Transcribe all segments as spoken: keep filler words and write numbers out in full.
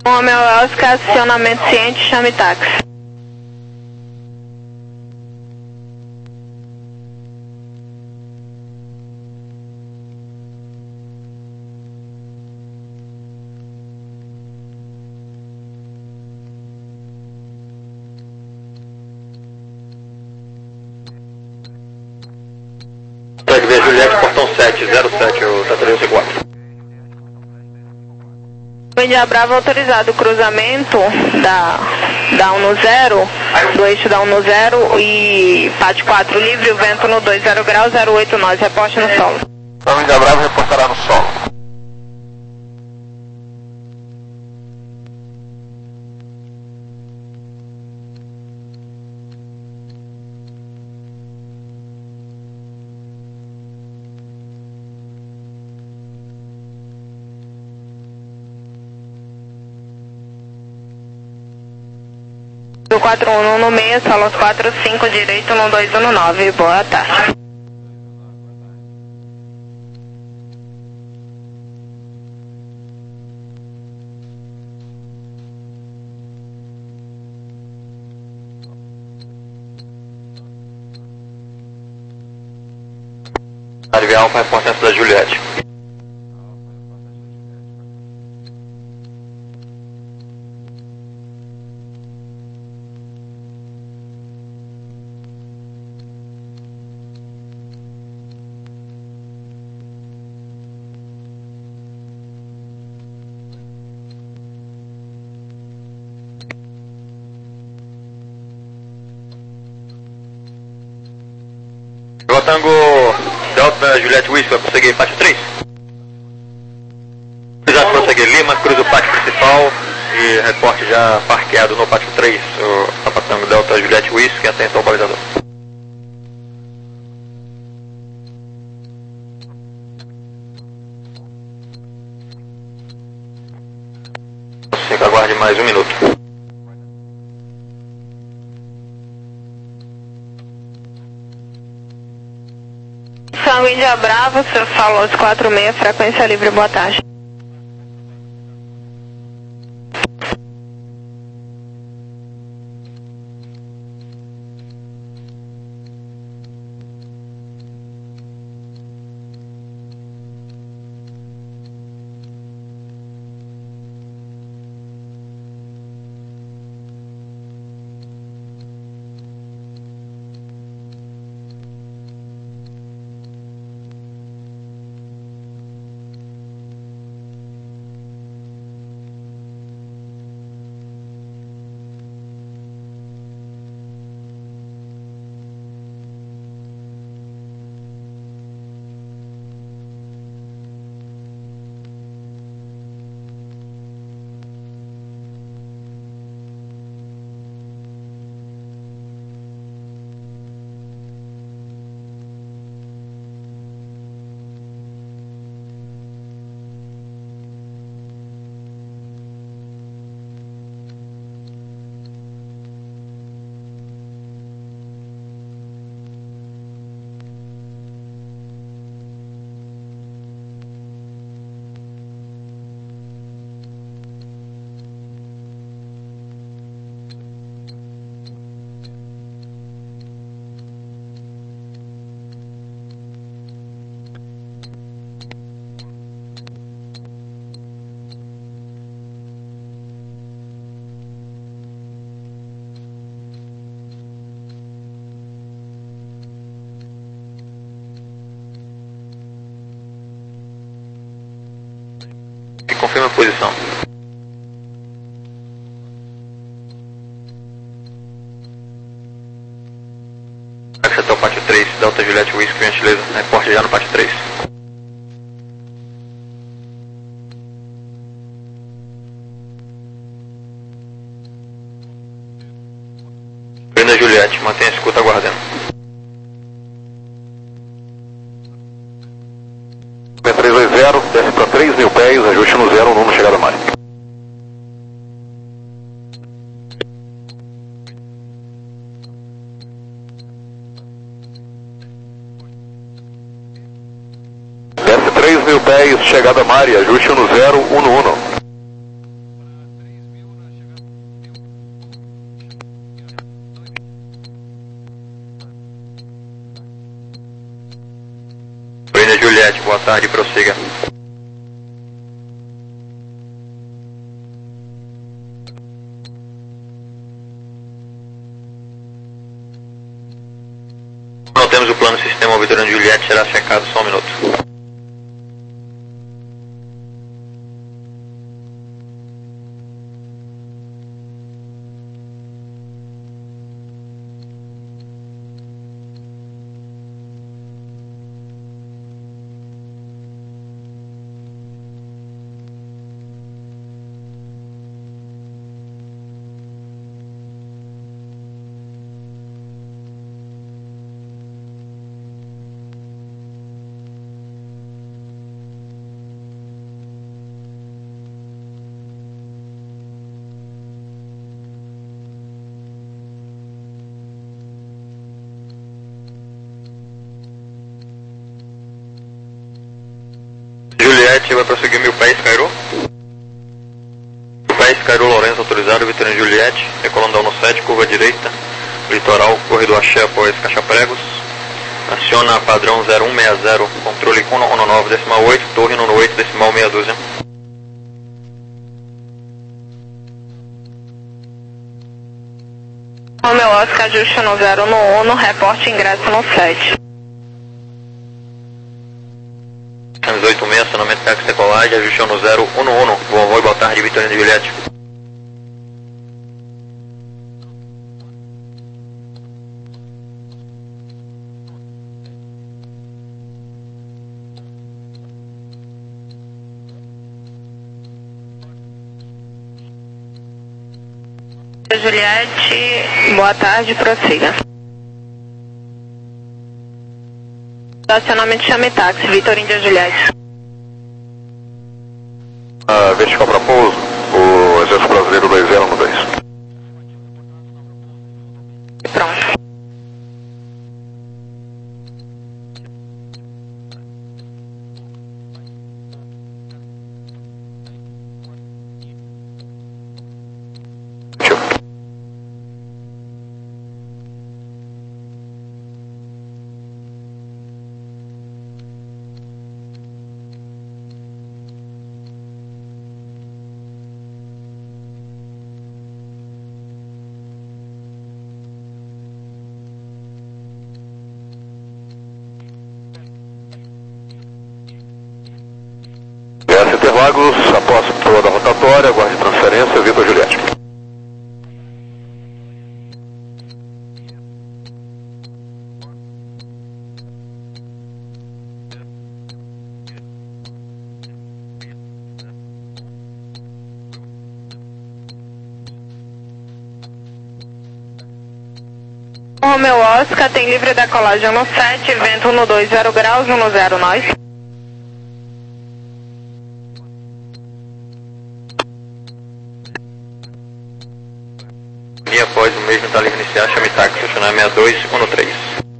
Homem Oscar, acionamento ciente, chame táxi. Pode ver Juliette, portão sete, zero sete, o T três C quatro. Índia Brava autorizado, cruzamento da, da um no zero, do eixo da um no zero e P A T quatro livre, o vento no dois zero graus, zero oito nós, reporte no solo. Então Índia Brava reportará no solo. quatro um no meio, solo quatro cinco direito no dois um nove, boa tarde. Arrive Alfa, reportância da Juliette. Tango Delta Juliette Whisky, vai prosseguir pátio três. Já prosseguir Lima, cruza o pátio principal e reporte já parqueado no pátio três, o Papa Tango Delta Juliette Whisky, atenção ao balizador. Você aguarde mais um minuto. Tango Índia Brava, seu falou quatro seis, frequência livre, boa tarde. Confirma a posição. Até o pátio três, Delta Juliette Whisky, gentileza, reporte já no pátio três. Brenda Juliette, mantenha a escuta aguardando. três dois zero, desce para três mil pés, ajuste no zero, no chegada mais. Desce três mil pés, chegada Mari, ajuste no zero, um no um. tarde, prossiga. Não temos o plano sistema Vitorino Juliette, será checado, só um minuto. Juliette vai prosseguir mil pés, Cairo. Mil pés, Cairo Lourenço autorizado, Vitorino Juliette, decolando ao no sete, curva direita, litoral, corredor Axé após Caixa Pregos. Aciona padrão zero um seis zero, controle com um nove decimal oito, torre no oito decimal meia dúzia. Romeu Oscar, ajuste no zero no um, reporte ingresso no sete. oito seis, acionamento táxi decolagem, ajuste no zero um um, vovô e boa tarde, Vitorino Juliette. Juliette, boa tarde, prossiga. Estacionamento chame táxi, Vitorino de Juliette. Uh, vertical para pouso, o Exército Brasileiro dois zero um dois. Pronto. Interlagos, após toda a rotatória, aguarde transferência, Vitor Juliette. Romeu Oscar, tem livre decolagem no sete, vento no dois zero graus, um no zero nós. E após o mesmo está livre iniciar, chame táxi, estacionar sessenta e dois um três.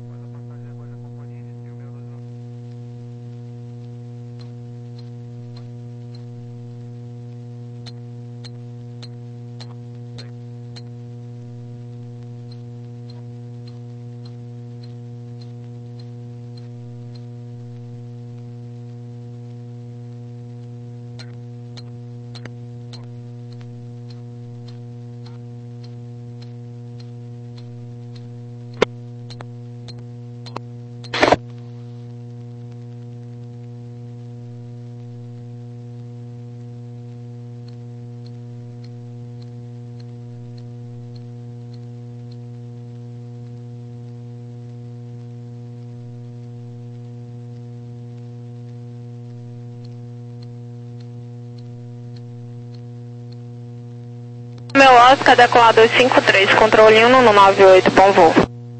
Romeu Oscar, decolar dois cinco três, controle um no nove oito, bom voo.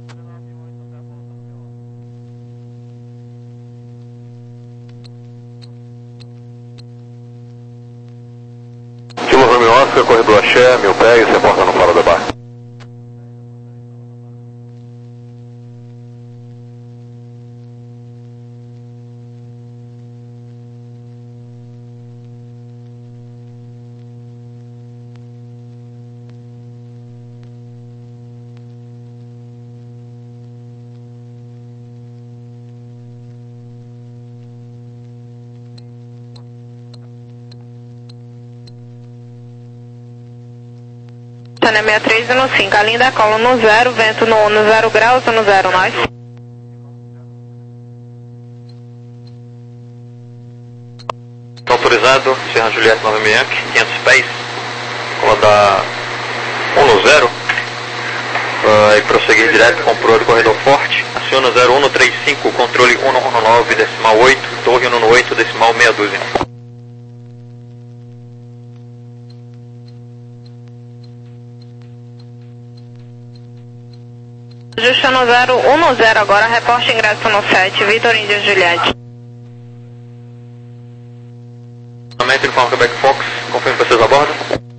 Kilo Romeu Oscar, corredor Axé, mil pés, reporta no fora da barra. Tânia sessenta e três e no cinco, a linda cola no zero, vento no, no zero graus ou no zero nós? Autorizado, Serra Juliette nove Yankee, quinhentos pés, cola da um no zero, vai prosseguir direto com proa do corredor forte, aciona zero um três cinco, controle um um nove, decimal oito, torre um oito, decimal meia dúzia. Ajusta no zero um no zero agora, reporte ingresso no sete, Vitor Índia Juliette. Informa Quebec Fox, confirmo que vocês abordam.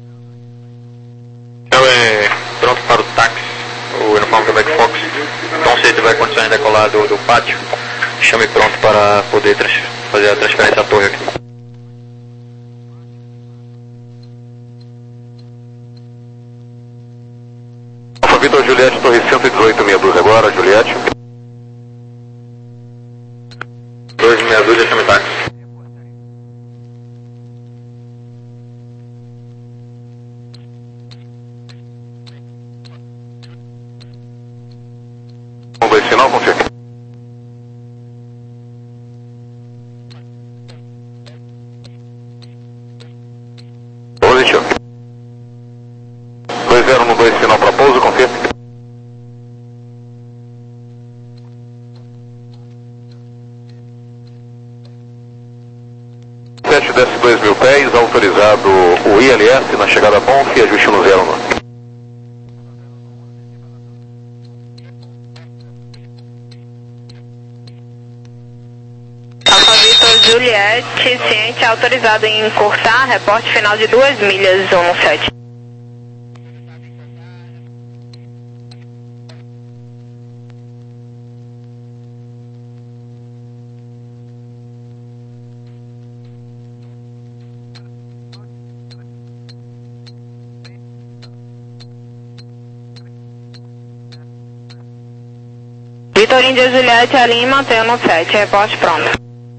Eu é pronto para o táxi, o Uniforme Quebec Fox. Então se tiver condições de decolar do, do pátio, chame pronto para poder fazer a transferência à torre aqui. Alfa Vitor Juliette, torre cento e dezoito, meia dúzia agora, Juliette. dois meia dúzia, chame táxi. Dois sinal, confirme. Positivo. dois zero um dois sinal para pouso, confirme. sete desce dois mil pés, autorizado o I L S na chegada Bonf e ajuste no zero nove. Juliette, ciente, autorizado em encurtar, reporte final de duas milhas, um sete. Vitor Índia Juliette, a linha mantém no sete, reporte pronto.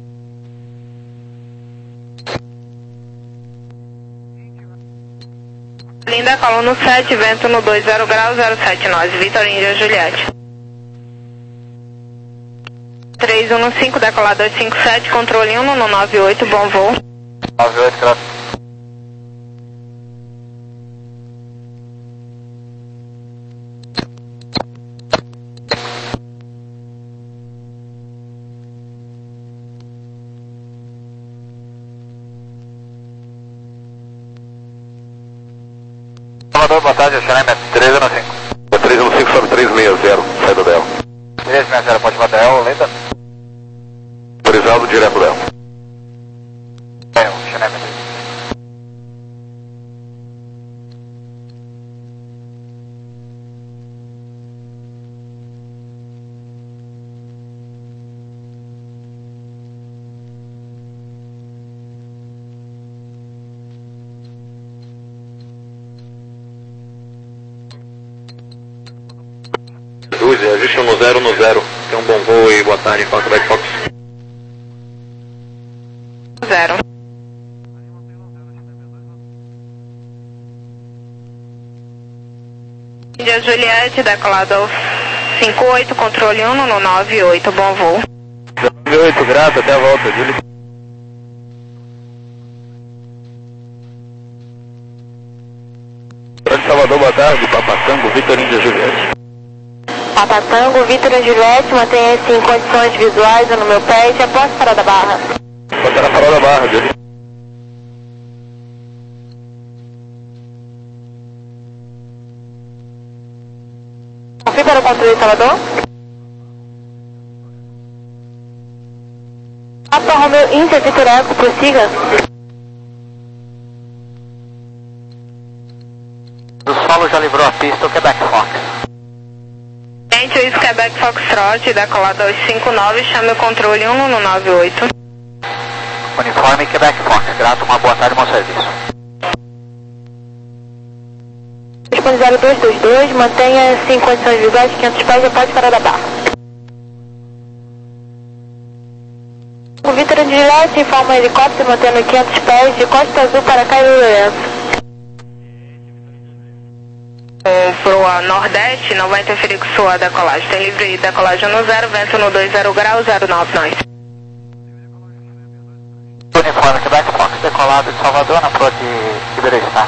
Linda cola no sete, vento no dois zero graus, zero sete nós, Vitor Índia Juliette. três um cinco, decolar dois cinco sete, controle um no nove oito, bom voo. nove oito, graças. Boa tarde, Xereme três um cinco. três um cinco sobe três seis zero, saída dela. três seis zero, pode bater ela, lenta. Autorizado direto dela. É, o Xereme três. Ajuste no zero no zero. Tem um bom voo e boa tarde, Falco Quebec Fox. Zero. Índia Juliette, decolado cinco oito, controle um no nove oito, bom voo. nove oito, graças, até a volta, Júlio. Salvador, boa tarde, Papatango, Vitor Índia Juliette. Papatango, Vitor e Juliette, mantenha-se em condições visuais no meu pé, já posso parar da barra? Pode parar farol da barra, Júlio. Confio para o controle Salvador. Papa Romeu Inter Vitor Eco, prossiga. O solo já livrou a pista, o Quebec Fox. Gente, o Quebec Foxtrot, decolar dois cinco nove, chame o controle um no nove oito. Uniforme Quebec Fox, grato, uma boa tarde, bom serviço. Responde zero dois dois dois, mantenha-se em condições visuais, quinhentos pés, já pode parar da barra. O Vitor de Juliette informa o helicóptero mantendo quinhentos pés de Costa Azul para Caio Lourenço. Proa Nordeste, não vai interferir com sua decolagem. Tem livre decolagem no zero, vento no dois zero grau, zero nove nós. Uniforme Quebec Fox, decolado de Salvador na proa de Iberestar.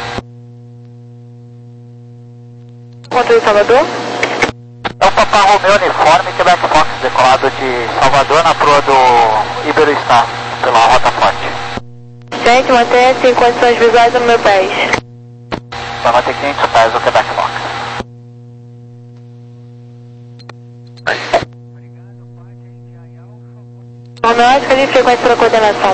Contra de Salvador? É o Papa Romeo Uniforme Quebec Fox, decolado de Salvador na proa do Iberestar, pela Rota Forte. Gente, mantenha-se em condições visuais no meu pés. Para manter quinhentos pés do Quebec Fox. Homeótica de frequência para coordenação.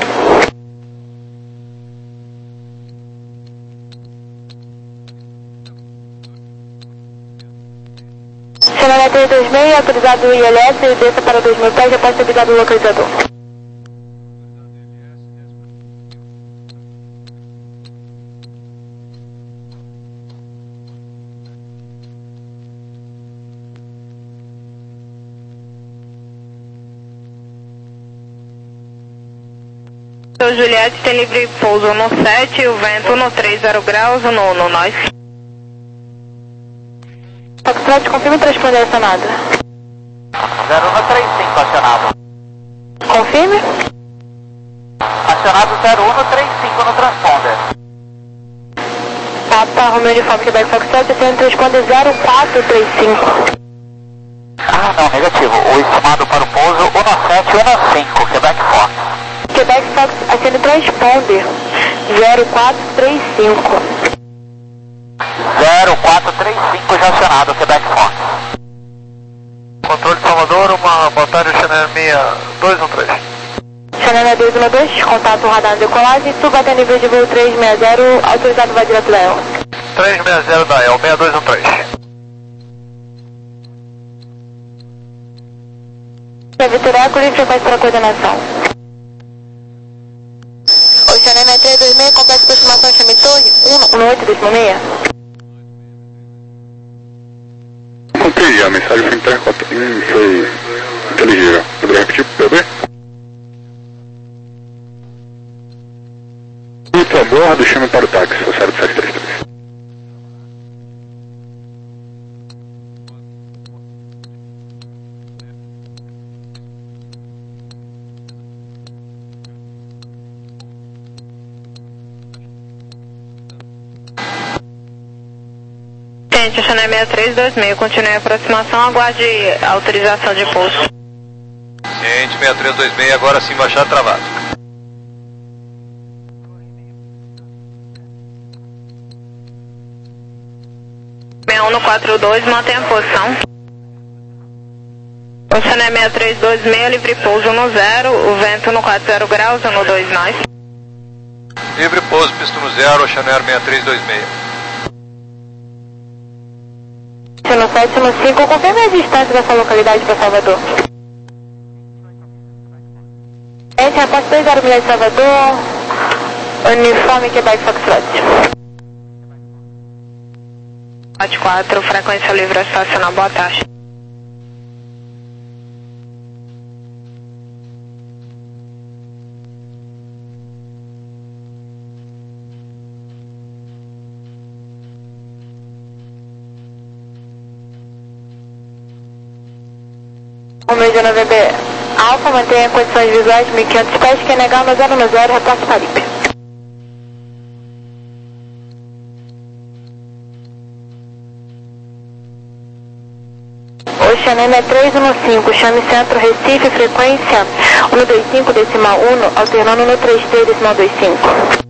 Channel três dois seis, autorizado o I L S e desça para dois mil pés, após ser ligado o localizador. Sou Juliette, tem livre pouso no sete, o vento no três zero graus, no no nós. Foxtrot, confirma e transponder a chamada. zero um três cinco acionado. Confirme. Acionado zero um três cinco no transponder. Papa Romeo Uniforme Quebec Foxtrot, tem transponder zero quatro três cinco. Ah, não, negativo. O estimado para o pouso um sete um cinco, Quebec Fox. Quebec Fox, acende transponder zero quatro três cinco. zero quatro três cinco já acionado, Quebec Fox. Controle de Salvador, uma batalha Channel seis dois um três. Channel dois um dois, contato radar de decolagem, suba até nível de voo três seis zero, autorizado vai direto da E L. três seis zero da E L, seis dois um três. Vitor Eco, livre frequência para coordenação. O Channel três dois seis, complexo de aproximação Chame Torre, um oito décimo seis. Entendi, a mensagem foi, inter... foi inteligível. Poderia repetir, P B? Muito a bordo, chame para o táxi, Rosário sete três três. Gente, Channel seis três dois seis, continue a aproximação, aguarde autorização de pouso. Ciente seis três dois seis, agora sim baixar travado. seis um no quatro dois, mantenha a posição. O Channel seis três dois seis, livre pouso no zero, o vento no quatro zero graus, no dois nós. Livre pouso, pista no zero, Channel seis três dois seis. No sete no cinco, confirme a distância dessa localidade para Salvador. Gente, rapaz dois zero milhas de Salvador, uniforme Quebec Foxtrot. quatro quatro, frequência livre a estacionar, boa tarde. Romeo de nove B Alfa, mantenha condições visuais de mil e quinhentos pés, quem negar no zero no zero, reporte Paripe. O Channel é três um cinco, chame centro Recife, frequência um dois cinco decimal um, alternando no trinta e três decimal vinte e cinco.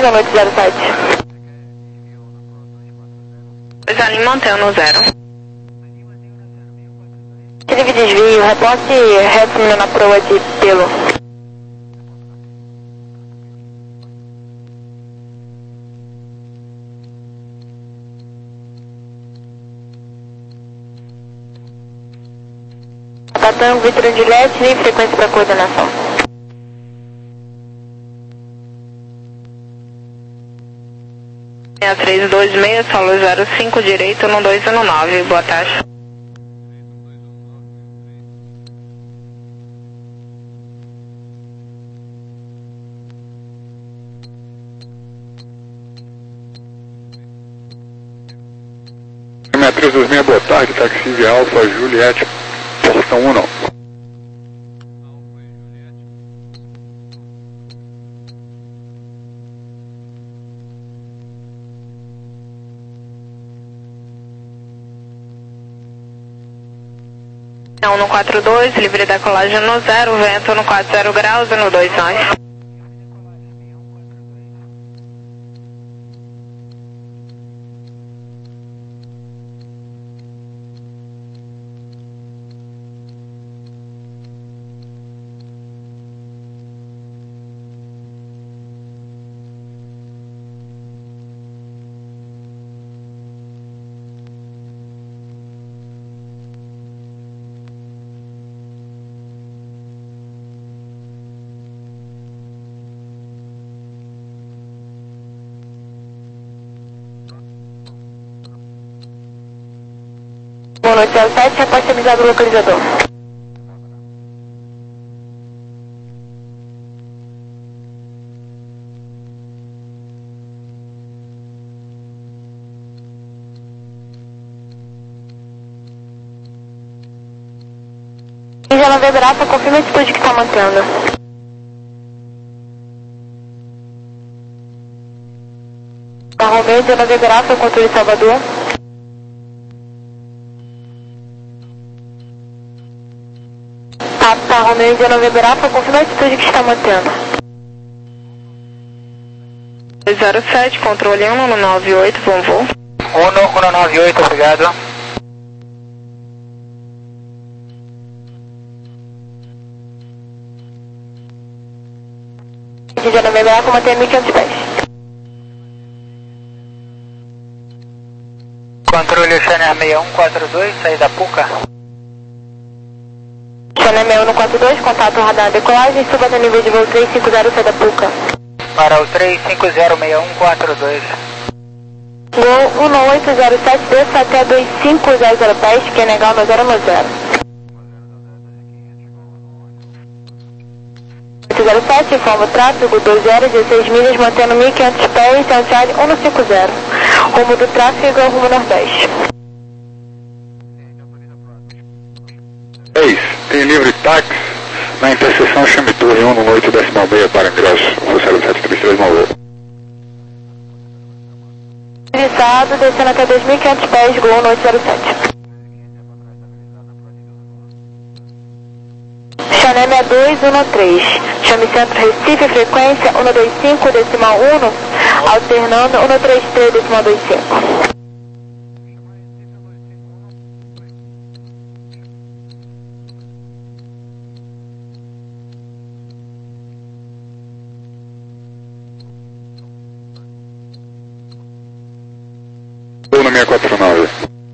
desliga, noite zero sete. dois ali mantém no zero. Livre desvio, reporte reto na proa de pelo. Tango, Vitor Juliette, livre frequência para coordenação. seis três dois seis, solo zero cinco, direito no dois um nove, boa tarde. seis três dois seis, boa tarde, taxi Alfa Juliette, portão um não. um no quatro dois, livre da colagem no zero, vento no quatro zero graus no dois nove. Boa noite, zero sete, reposte avisado do localizador. E já não deverá, só confirma a atitude que está mantendo. Romeu, já não deverá, foi controle de Salvador. Tá, Romeu, já não deverá, foi confirma a atitude que está mantendo. dois zero sete, controle um no nove oito, bom voo. um no nove oito, obrigado. Já não deverá, como mantém mil e quinhentos pés. Controle Channel seis um quatro dois, saída Puca. Channel seis um quatro dois, contato radar decolagem, suba no nível de voo três cinco zero, saída Puca. Para o três cinco zero seis um quatro dois. Gol um oito zero sete, desça até dois cinco zero zero pés, que é legal no zero no zero. oito zero sete, informa o tráfego, dois zero, dezesseis milhas, mantendo mil e quinhentos pés, Santiago um cinco zero. Rumo do tráfego é o rumo nordeste. seis, tem livre táxi na interseção Chame Torre um no oito decimal seis para ingresso, zero sete três três nove. Visado, descendo até dois mil e quinhentos pés, Gol no oito zero sete. Channel seis dois um três, chame centro Recife, frequência um dois cinco decimal um, alternando um três três decimal vinte e cinco. Vou na seis quatro nove.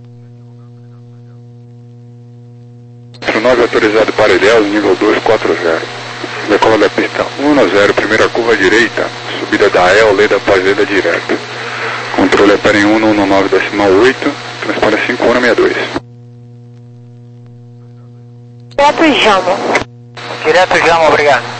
quatro nove autorizado para Ilhéus, nível dois quatro zero. Decola da pista um zero, primeira curva direita, subida da E, Leda Pazeda direta. Controle é para em um no nove decimal oito, transponder cinco um seis dois. Direto Jamo. Direto Jamo, obrigado.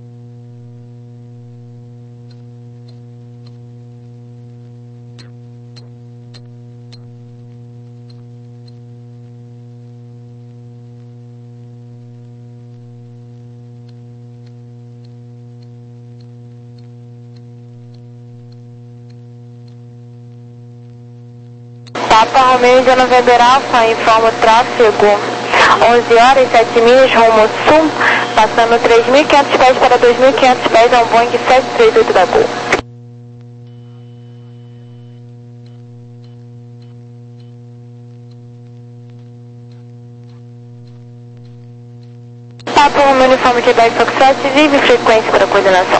Papa Romeo de Novembro Alfa, informa o tráfego onze horas, sete milhas, rumo sul, passando três mil e quinhentos pés para dois mil e quinhentos pés, é um Boeing sete três oito da Gol. Papa Romeo Uniforme Quebec Foxtrot, vive frequência para coordenação.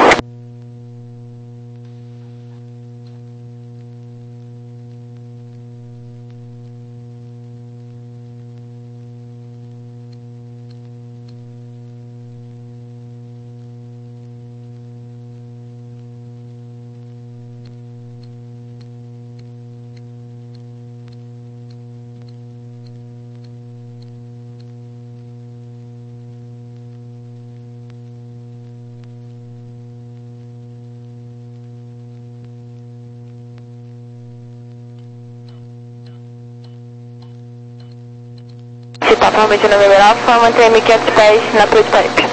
Papa Romeo November Alpha, mantém mil e quinhentos pés na Cruz Paripe.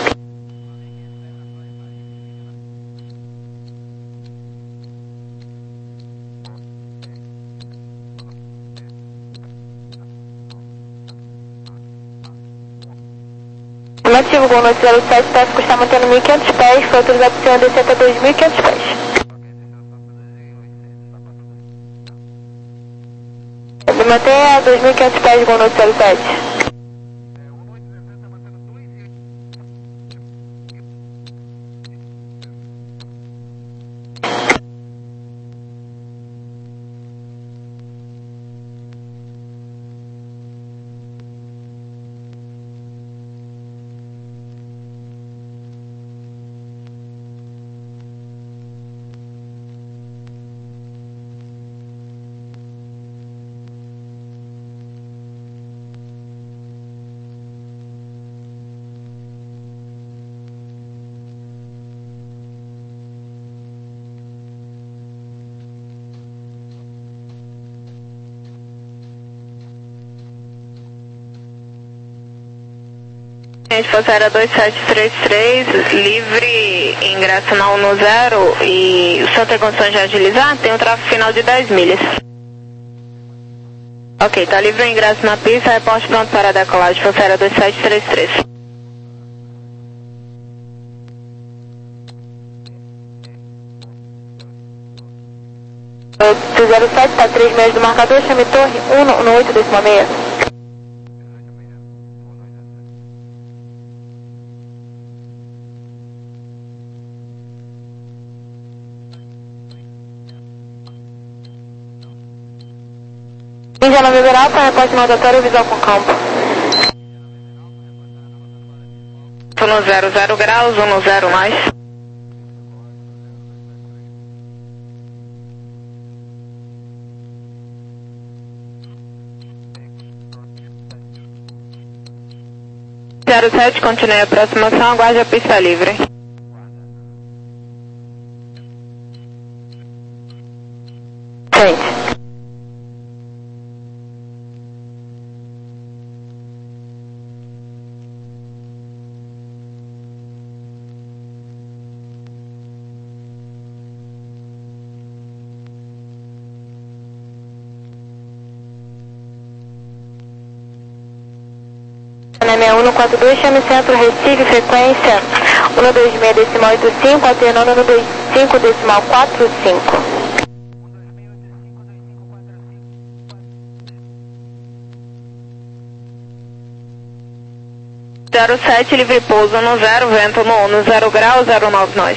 Afirmativo, Gol Norte zero sete, tráfego está mantendo mil e quinhentos pés, foi autorizado para o senhor descer até dois mil e quinhentos pés. Mantenha dois mil e quinhentos pés, Gol Norte zero sete. Força dois sete três três, livre, ingresso na um no zero e o senhor tem condições de agilizar? Tem um tráfego final de dez milhas. Ok, tá livre o ingresso na pista, reporte pronto para a decolagem, Força dois sete três três. zero sete, tá três meses do marcador, chame torre um no oito décima seis. Índia November Alpha, reporte mandatório, visão com campo. um no zero zero graus, um no zero mais. zero sete, continue a aproximação, aguarde a pista livre. Frente. Na sessenta e um no quatro dois, chame centro Recife, frequência um no dois seis decimal oito cinco, alternando no dois cinco decimal quatro cinco. zero sete, livre pouso no zero, vento no um no zero grau, zero nove nós.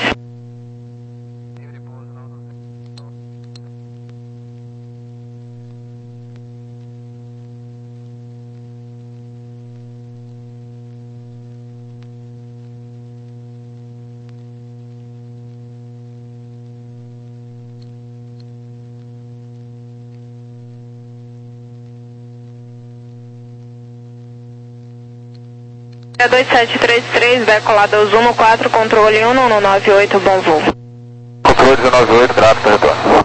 dois sete três três, decolada ao Zuno quatro, controle um no nove oito, bom voo. Controle um nove oito, gráfico, retorno.